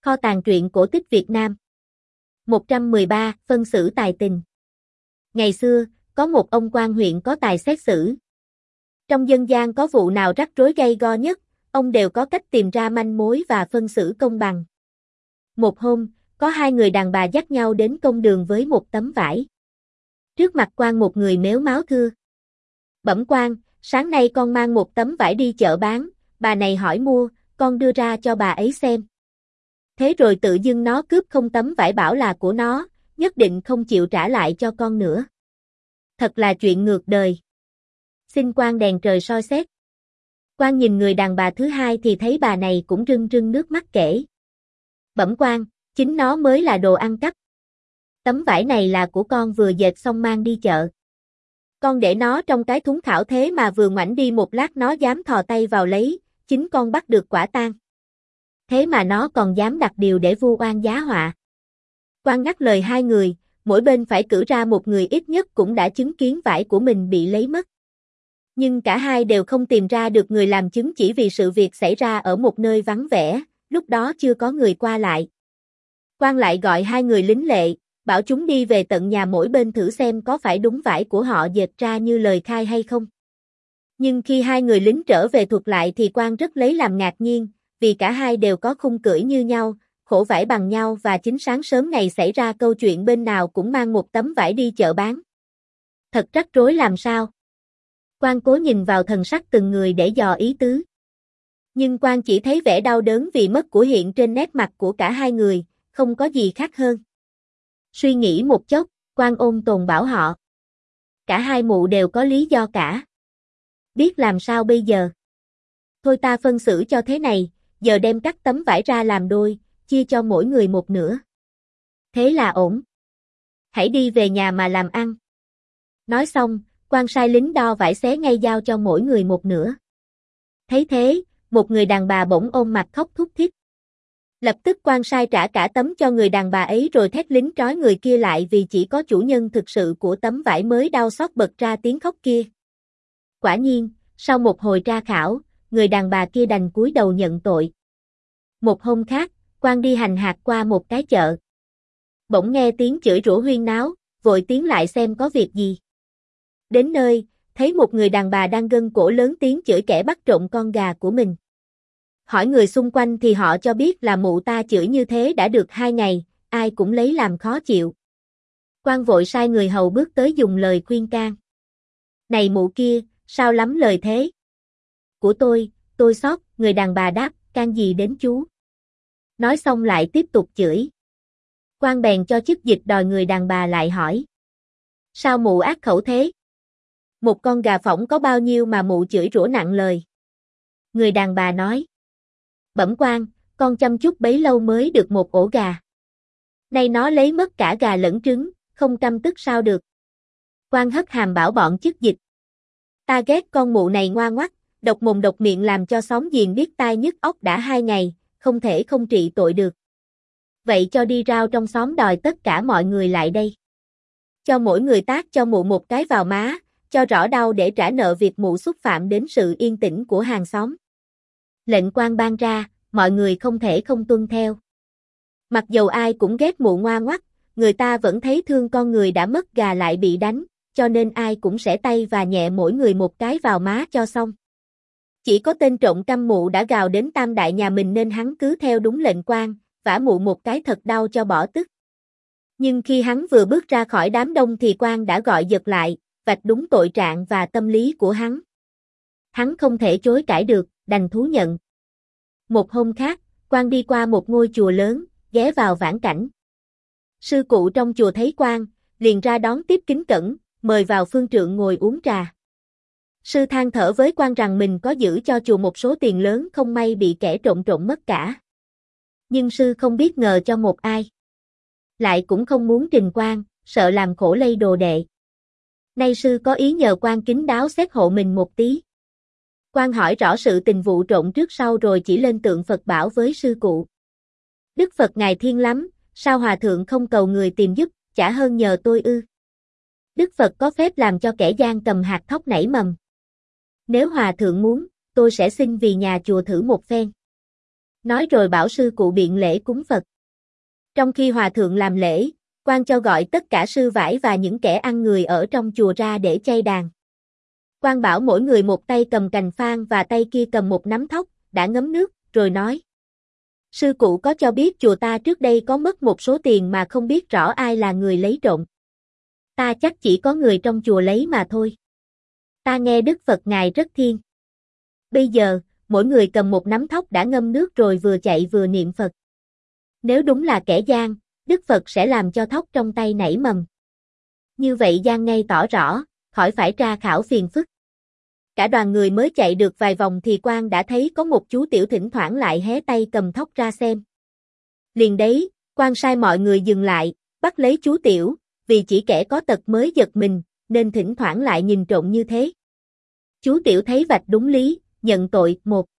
Kho tàng truyện cổ tích Việt Nam. 113. Phân xử tài tình. Ngày xưa, có một ông quan huyện có tài xét xử. Trong dân gian có vụ nào rắc rối gay go nhất, ông đều có cách tìm ra manh mối và phân xử công bằng. Một hôm, có hai người đàn bà dắt nhau đến công đường với một tấm vải. Trước mặt quan một người mếu máo thưa: "Bẩm quan, sáng nay con mang một tấm vải đi chợ bán, bà này hỏi mua, con đưa ra cho bà ấy xem. Thế rồi tự dưng nó cướp không tấm vải bảo là của nó, nhất định không chịu trả lại cho con nữa. Thật là chuyện ngược đời. Xin quan đèn trời soi xét." Quan nhìn người đàn bà thứ hai thì thấy bà này cũng rưng rưng nước mắt kể: "Bẩm quan, chính nó mới là đồ ăn cắp. Tấm vải này là của con vừa dệt xong mang đi chợ. Con để nó trong cái thúng khảo thế mà vừa ngoảnh đi một lát nó dám thò tay vào lấy, chính con bắt được quả tang. Thế mà nó còn dám đặt điều để vu oan giá họa." Quan ngắt lời hai người, mỗi bên phải cử ra một người ít nhất cũng đã chứng kiến vải của mình bị lấy mất. Nhưng cả hai đều không tìm ra được người làm chứng chỉ vì sự việc xảy ra ở một nơi vắng vẻ, lúc đó chưa có người qua lại. Quan lại gọi hai người lính lệ, bảo chúng đi về tận nhà mỗi bên thử xem có phải đúng vải của họ dệt ra như lời khai hay không. Nhưng khi hai người lính trở về thuật lại thì quan rất lấy làm ngạc nhiên, vì cả hai đều có khung cưỡi như nhau, khổ vải bằng nhau và chính sáng sớm ngày xảy ra câu chuyện bên nào cũng mang một tấm vải đi chợ bán. Thật rắc rối làm sao? Quan cố nhìn vào thần sắc từng người để dò ý tứ. Nhưng quan chỉ thấy vẻ đau đớn vì mất của hiện trên nét mặt của cả hai người, không có gì khác hơn. Suy nghĩ một chốc, quan ôn tồn bảo họ: "Cả hai mụ đều có lý do cả. Biết làm sao bây giờ? Thôi ta phân xử cho thế này, giờ đem cắt tấm vải ra làm đôi, chia cho mỗi người một nửa. Thế là ổn. Hãy đi về nhà mà làm ăn." Nói xong, quan sai lính đo vải xé ngay giao cho mỗi người một nửa. Thấy thế, một người đàn bà bỗng ôm mặt khóc thút thít. Lập tức quan sai trả cả tấm cho người đàn bà ấy rồi thét lính trói người kia lại vì chỉ có chủ nhân thực sự của tấm vải mới đau xót bật ra tiếng khóc kia. Quả nhiên, sau một hồi tra khảo, người đàn bà kia đành cúi đầu nhận tội. Một hôm khác, quan đi hành hạt qua một cái chợ. Bỗng nghe tiếng chửi rủa huyên náo, vội tiến lại xem có việc gì. Đến nơi, thấy một người đàn bà đang gân cổ lớn tiếng chửi kẻ bắt trộm con gà của mình. Hỏi người xung quanh thì họ cho biết là mụ ta chửi như thế đã được 2 ngày, ai cũng lấy làm khó chịu. Quan vội sai người hầu bước tới dùng lời khuyên can. "Này mụ kia, sao lắm lời thế?" "Của tôi xót," người đàn bà đáp, "can gì đến chú?" Nói xong lại tiếp tục chửi. Quan bèn cho chức dịch đòi người đàn bà lại hỏi: "Sao mụ ác khẩu thế? Một con gà phỏng có bao nhiêu mà mụ chửi rủa nặng lời?" Người đàn bà nói: "Bẩm quan, con chăm chút bấy lâu mới được một ổ gà. Nay nó lấy mất cả gà lẫn trứng, không căm tức sao được." Quan hất hàm bảo bọn chức dịch: "Ta ghét con mụ này ngoan ngoắt, độc mồm độc miệng làm cho xóm giềng điếc tai nhức óc đã 2 ngày, không thể không trị tội được. Vậy cho đi rao trong xóm đòi tất cả mọi người lại đây. Cho mỗi người tát cho mụ một cái vào má, cho rõ đau để trả nợ việc mụ xúc phạm đến sự yên tĩnh của hàng xóm." Lệnh quan ban ra, mọi người không thể không tuân theo. Mặc dầu ai cũng ghét mụ ngoan ngoắt, người ta vẫn thấy thương con người đã mất gà lại bị đánh, cho nên ai cũng xẻ tay và nhẹ mỗi người một cái vào má cho xong. Chỉ có tên trộm căm mụ đã gào đến tam đại nhà mình nên hắn cứ theo đúng lệnh quan, vả mụ một cái thật đau cho bỏ tức. Nhưng khi hắn vừa bước ra khỏi đám đông thì quan đã gọi giật lại, vạch đúng tội trạng và tâm lý của hắn. Hắn không thể chối cãi được, đành thú nhận. Một hôm khác, quan đi qua một ngôi chùa lớn, ghé vào vãn cảnh. Sư cụ trong chùa thấy quan, liền ra đón tiếp kính cẩn, mời vào phương trượng ngồi uống trà. Sư than thở với quan rằng mình có giữ cho chùa một số tiền lớn không may bị kẻ trộm mất cả. Nhưng sư không biết ngờ cho một ai. Lại cũng không muốn trình quan, sợ làm khổ lây đồ đệ. Nay sư có ý nhờ quan kín đáo xét hộ mình một tí. Quan hỏi rõ sự tình vụ trộm trước sau rồi chỉ lên tượng Phật bảo với sư cụ: "Đức Phật ngài thiên lắm, sao hòa thượng không cầu người tìm giúp, chả hơn nhờ tôi ư? Đức Phật có phép làm cho kẻ gian cầm hạt thóc nảy mầm. Nếu hòa thượng muốn, tôi sẽ xin vì nhà chùa thử một phen." Nói rồi bảo sư cụ biện lễ cúng Phật. Trong khi hòa thượng làm lễ, quan cho gọi tất cả sư vải và những kẻ ăn người ở trong chùa ra để chay đàn. Quan bảo mỗi người một tay cầm cành phan và tay kia cầm một nắm thóc, đã ngấm nước, rồi nói. Sư cụ có cho biết chùa ta trước đây có mất một số tiền mà không biết rõ ai là người lấy trộm. Ta chắc chỉ có người trong chùa lấy mà thôi. Ta nghe Đức Phật Ngài rất thiêng. Bây giờ, mỗi người cầm một nắm thóc đã ngâm nước rồi vừa chạy vừa niệm Phật. Nếu đúng là kẻ gian, Đức Phật sẽ làm cho thóc trong tay nảy mầm. Như vậy gian ngay tỏ rõ, khỏi phải tra khảo phiền phức. Cả đoàn người mới chạy được vài vòng thì quan đã thấy có một chú tiểu thỉnh thoảng lại hé tay cầm thóc ra xem. Liền đấy, quan sai mọi người dừng lại, bắt lấy chú tiểu, vì chỉ kẻ có tật mới giật mình, nên thỉnh thoảng lại nhìn trộm như thế. Chú tiểu thấy vạch đúng lý, nhận tội.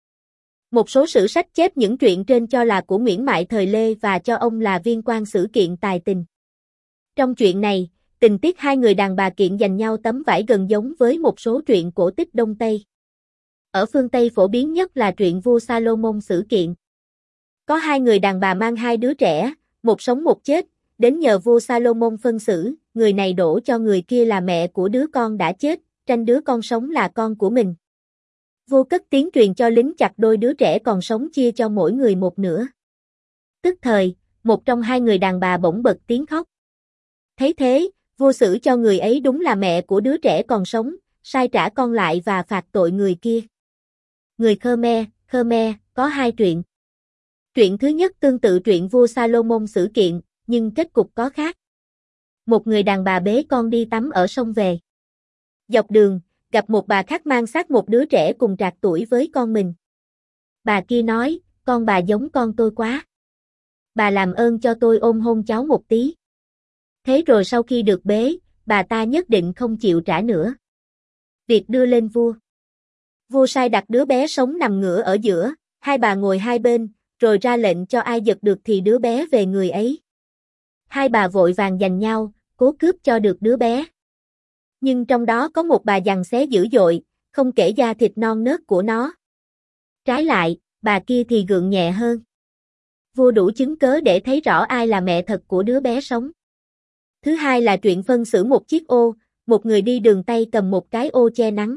Một số sử sách chép những chuyện trên cho là của Nguyễn Mại thời Lê và cho ông là viên quan xử kiện tài tình. Trong chuyện này, tình tiết hai người đàn bà kiện giành nhau tấm vải gần giống với một số truyện cổ tích Đông Tây. Ở phương Tây phổ biến nhất là truyện vua Salomon xử kiện. Có hai người đàn bà mang hai đứa trẻ, một sống một chết, đến nhờ vua Salomon phân xử, người này đổ cho người kia là mẹ của đứa con đã chết, tranh đứa con sống là con của mình. Vua cất tiếng truyền cho lính chặt đôi đứa trẻ còn sống chia cho mỗi người một nửa. Tức thời, một trong hai người đàn bà bỗng bật tiếng khóc. Thấy thế, vua xử cho người ấy đúng là mẹ của đứa trẻ còn sống, sai trả con lại và phạt tội người kia. Người Khmer, có hai truyện. Truyện thứ nhất tương tự truyện vua Salomon xử kiện, nhưng kết cục có khác. Một người đàn bà bế con đi tắm ở sông về. Dọc đường, gặp một bà khác mang xác một đứa trẻ cùng trạc tuổi với con mình. Bà kia nói, con bà giống con tôi quá. Bà làm ơn cho tôi ôm hôn cháu một tí. Thế rồi sau khi được bế, bà ta nhất định không chịu trả nữa. Việc đưa lên vua. Vua sai đặt đứa bé sống nằm ngửa ở giữa, hai bà ngồi hai bên, rồi ra lệnh cho ai giật được thì đứa bé về người ấy. Hai bà vội vàng giành nhau, cố cướp cho được đứa bé. Nhưng trong đó có một bà giằng xé dữ dội, không kể da thịt non nớt của nó. Trái lại, bà kia thì gượng nhẹ hơn. Vua đủ chứng cớ để thấy rõ ai là mẹ thật của đứa bé sống. Thứ hai là truyện phân xử một chiếc ô, một người đi đường tay cầm một cái ô che nắng.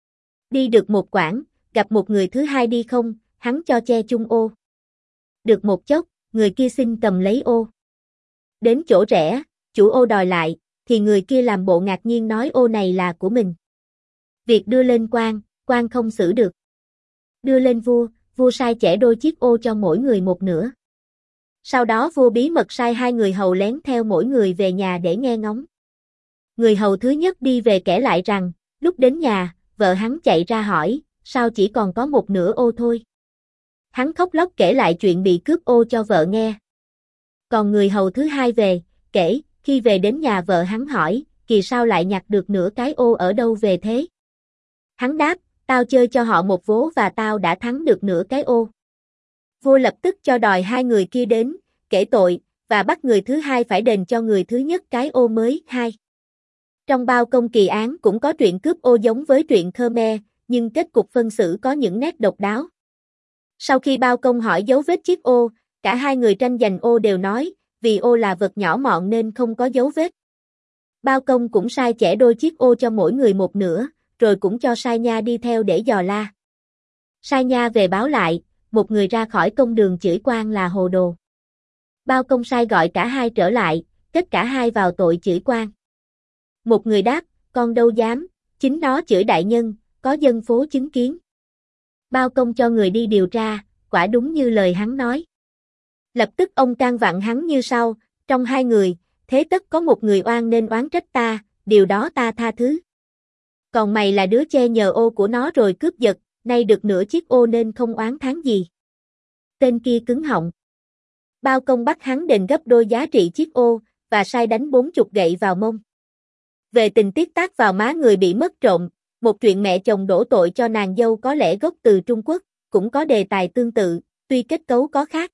Đi được một quãng, gặp một người thứ hai đi không, hắn cho che chung ô. Được một chốc, người kia xin cầm lấy ô. Đến chỗ rẽ, chủ ô đòi lại, thì người kia làm bộ ngạc nhiên nói ô này là của mình. Việc đưa lên quan không xử được. Đưa lên vua, vua sai chẻ đôi chiếc ô cho mỗi người một nửa. Sau đó vua bí mật sai hai người hầu lén theo mỗi người về nhà để nghe ngóng. Người hầu thứ nhất đi về kể lại rằng, lúc đến nhà, vợ hắn chạy ra hỏi, sao chỉ còn có một nửa ô thôi. Hắn khóc lóc kể lại chuyện bị cướp ô cho vợ nghe. Còn người hầu thứ hai về, kể, khi về đến nhà vợ hắn hỏi, kỳ sao lại nhặt được nửa cái ô ở đâu về thế? Hắn đáp, tao chơi cho họ một vố và tao đã thắng được nửa cái ô. Vua lập tức cho đòi hai người kia đến, kể tội, và bắt người thứ hai phải đền cho người thứ nhất cái ô mới. Trong Bao Công Kỳ Án cũng có truyện cướp ô giống với truyện Khmer, nhưng kết cục phân xử có những nét độc đáo. Sau khi Bao Công hỏi dấu vết chiếc ô, cả hai người tranh giành ô đều nói, vì ô là vật nhỏ mọn nên không có dấu vết. Bao Công cũng sai chẻ đôi chiếc ô cho mỗi người một nửa, rồi cũng cho sai nha đi theo để dò la. Sai nha về báo lại, một người ra khỏi công đường chửi quan là hồ đồ. Bao Công sai gọi cả hai trở lại, kết cả hai vào tội chửi quan. Một người đáp, con đâu dám, chính nó chửi đại nhân, có dân phố chứng kiến. Bao Công cho người đi điều tra, quả đúng như lời hắn nói. Lập tức ông can vặn hắn như sau, trong hai người, thế tất có một người oan nên oán trách ta, điều đó ta tha thứ. Còn mày là đứa che nhờ ô của nó rồi cướp giật, nay được nửa chiếc ô nên không oán thán gì. Tên kia cứng họng. Bao Công bắt hắn đền gấp đôi giá trị chiếc ô, và sai đánh 40 gậy vào mông. Về tình tiết tác vào má người bị mất trộm, một chuyện mẹ chồng đổ tội cho nàng dâu có lẽ gốc từ Trung Quốc, cũng có đề tài tương tự, tuy kết cấu có khác.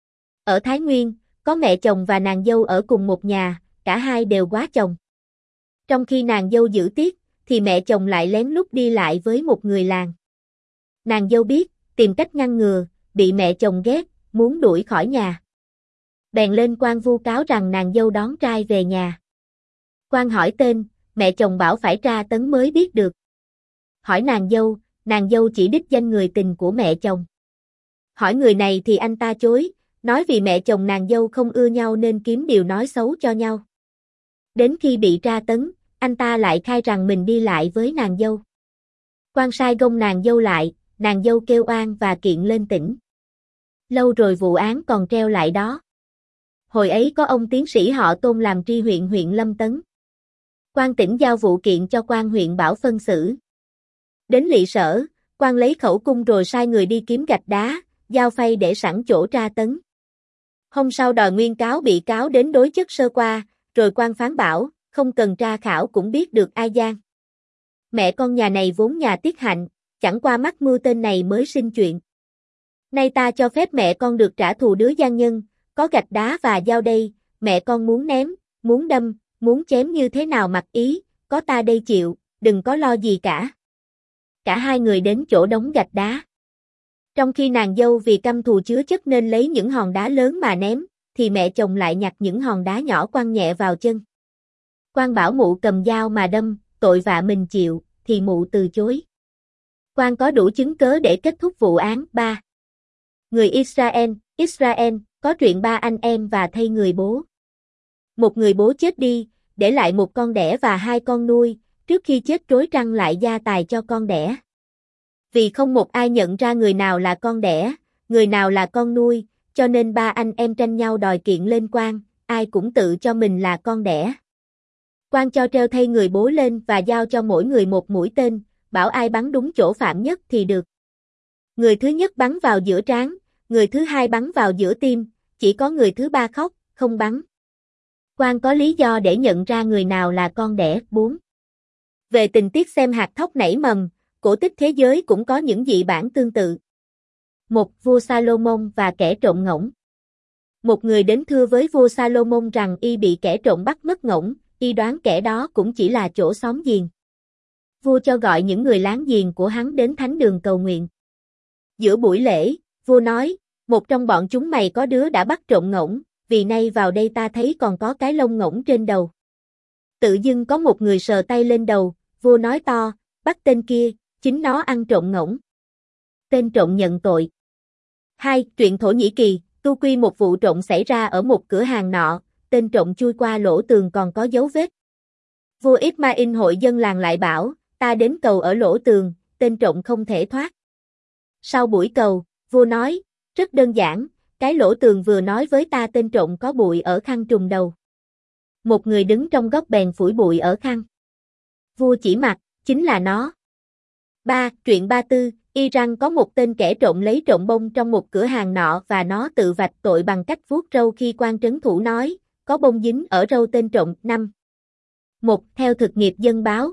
Ở Thái Nguyên, có mẹ chồng và nàng dâu ở cùng một nhà, cả hai đều quá chồng. Trong khi nàng dâu giữ tiết, thì mẹ chồng lại lén lút đi lại với một người làng. Nàng dâu biết, tìm cách ngăn ngừa, bị mẹ chồng ghét, muốn đuổi khỏi nhà. Bèn lên quan vu cáo rằng nàng dâu đón trai về nhà. Quan hỏi tên, mẹ chồng bảo phải tra tấn mới biết được. Hỏi nàng dâu chỉ đích danh người tình của mẹ chồng. Hỏi người này thì anh ta chối, nói vì mẹ chồng nàng dâu không ưa nhau nên kiếm điều nói xấu cho nhau. Đến khi bị tra tấn, anh ta lại khai rằng mình đi lại với nàng dâu. Quan sai gông nàng dâu lại, nàng dâu kêu oan và kiện lên tỉnh. Lâu rồi vụ án còn treo lại đó. Hồi ấy có ông tiến sĩ họ Tôn làm tri huyện Lâm Tấn. Quan tỉnh giao vụ kiện cho quan huyện Bảo phân xử. Đến lỵ sở, quan lấy khẩu cung rồi sai người đi kiếm gạch đá, dao phay để sẵn chỗ tra tấn. Hôm sau đòi nguyên cáo bị cáo đến đối chất sơ qua, rồi quan phán bảo, không cần tra khảo cũng biết được ai gian. Mẹ con nhà này vốn nhà tiết hạnh, chẳng qua mắc mưu tên này mới sinh chuyện. Nay ta cho phép mẹ con được trả thù đứa gian nhân, có gạch đá và dao đây, mẹ con muốn ném, muốn đâm, muốn chém như thế nào mặc ý, có ta đây chịu, đừng có lo gì cả. Cả hai người đến chỗ đống gạch đá. Trong khi nàng dâu vì căm thù chứa chất nên lấy những hòn đá lớn mà ném, thì mẹ chồng lại nhặt những hòn đá nhỏ quăng nhẹ vào chân. Quan bảo mụ cầm dao mà đâm, tội vạ mình chịu, thì mụ từ chối. Quan có đủ chứng cớ để kết thúc vụ án. 3. Người Israel, có chuyện ba anh em và thây người bố. Một người bố chết đi, để lại một con đẻ và hai con nuôi, trước khi chết rối răng lại gia tài cho con đẻ. Vì không một ai nhận ra người nào là con đẻ, người nào là con nuôi, cho nên ba anh em tranh nhau đòi kiện lên quan, ai cũng tự cho mình là con đẻ. Quan cho treo thây người bố lên và giao cho mỗi người một mũi tên, bảo ai bắn đúng chỗ phạm nhất thì được. Người thứ nhất bắn vào giữa trán, người thứ hai bắn vào giữa tim, chỉ có người thứ ba khóc, không bắn. Quan có lý do để nhận ra người nào là con đẻ. 4. Về tình tiết xem hạt thóc nảy mầm, cổ tích thế giới cũng có những dị bản tương tự. Một vua Salomon và kẻ trộm ngỗng. Một người đến thưa với vua Salomon rằng y bị kẻ trộm bắt mất ngỗng, y đoán kẻ đó cũng chỉ là chỗ xóm giềng. Vua cho gọi những người láng giềng của hắn đến thánh đường cầu nguyện. Giữa buổi lễ, vua nói, một trong bọn chúng mày có đứa đã bắt trộm ngỗng, vì nay vào đây ta thấy còn có cái lông ngỗng trên đầu. Tự dưng có một người sờ tay lên đầu, vua nói to, bắt tên kia, chính nó ăn trộm ngỗng. Tên trộm nhận tội. 2. Truyện Thổ Nhĩ Kỳ, tu quy một vụ trộm xảy ra ở một cửa hàng nọ, tên trộm chui qua lỗ tường còn có dấu vết. Vua Ismail hội dân làng lại bảo, ta đến cầu ở lỗ tường, tên trộm không thể thoát. Sau buổi cầu, vua nói, rất đơn giản, cái lỗ tường vừa nói với ta tên trộm có bụi ở khăn trùm đầu. Một người đứng trong góc bèn phủi bụi ở khăn. Vua chỉ mặt, chính là nó. 3. Truyện Ba Tư, Iran có một tên kẻ trộm lấy trộm bông trong một cửa hàng nọ và nó tự vạch tội bằng cách vuốt râu khi quan trấn thủ nói, có bông dính ở râu tên trộm. 5. 1. Theo thực nghiệp dân báo,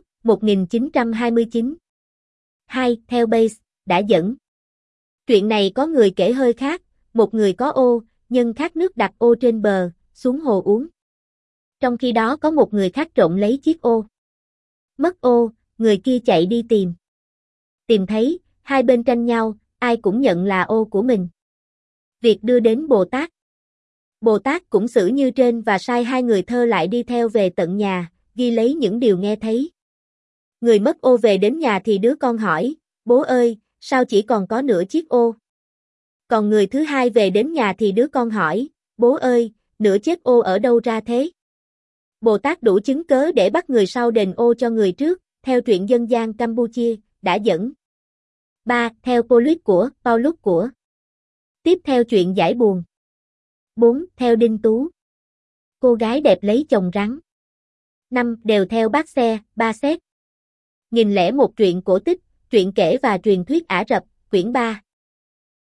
1929. 2. Theo Base, đã dẫn. Chuyện này có người kể hơi khác, một người có ô, nhân khát nước đặt ô trên bờ, xuống hồ uống. Trong khi đó có một người khác trộm lấy chiếc ô. Mất ô, người kia chạy đi tìm. Tìm thấy, hai bên tranh nhau, ai cũng nhận là ô của mình. Việc đưa đến Bồ Tát. Bồ Tát cũng xử như trên và sai hai người thơ lại đi theo về tận nhà, ghi lấy những điều nghe thấy. Người mất ô về đến nhà thì đứa con hỏi, bố ơi, sao chỉ còn có nửa chiếc ô? Còn người thứ hai về đến nhà thì đứa con hỏi, bố ơi, nửa chiếc ô ở đâu ra thế? Bồ Tát đủ chứng cớ để bắt người sau đền ô cho người trước, theo truyện dân gian Campuchia, đã dẫn. 3. Theo Paulus của. Tiếp theo chuyện giải buồn. 4. Theo Đinh Tú. Cô gái đẹp lấy chồng rắn. 5. Đều theo bác xe, ba xét. 1001 truyện cổ tích, truyện kể và truyền thuyết Ả Rập, quyển 3.